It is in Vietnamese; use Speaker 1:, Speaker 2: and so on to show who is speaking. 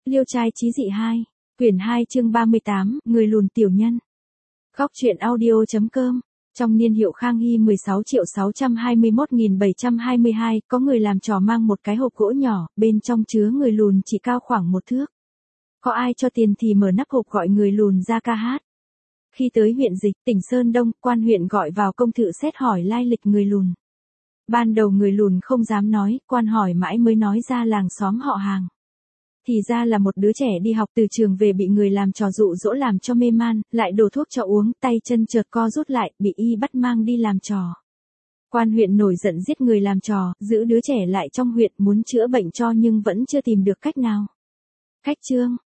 Speaker 1: Liêu trai chí dị 2, quyển 2 chương 38, người lùn tiểu nhân. Góc truyện audio.com. Trong niên hiệu Khang Hy 16.621.722, có người làm trò mang một cái hộp gỗ nhỏ, bên trong chứa người lùn chỉ cao khoảng 1 thước. Có ai cho tiền thì mở nắp hộp gọi người lùn ra ca hát. Khi tới huyện Dịch, tỉnh Sơn Đông, quan huyện gọi vào công thự xét hỏi lai lịch người lùn. Ban đầu người lùn không dám nói, quan hỏi mãi mới nói ra làng xóm họ hàng. Thì ra là một đứa trẻ đi học từ trường về bị người làm trò dụ dỗ làm cho mê man, lại đổ thuốc cho uống, tay chân chợt co rút lại, bị y bắt mang đi làm trò. Quan huyện nổi giận giết người làm trò, giữ đứa trẻ lại trong huyện muốn chữa bệnh cho nhưng vẫn chưa tìm được cách nào. Cách chương,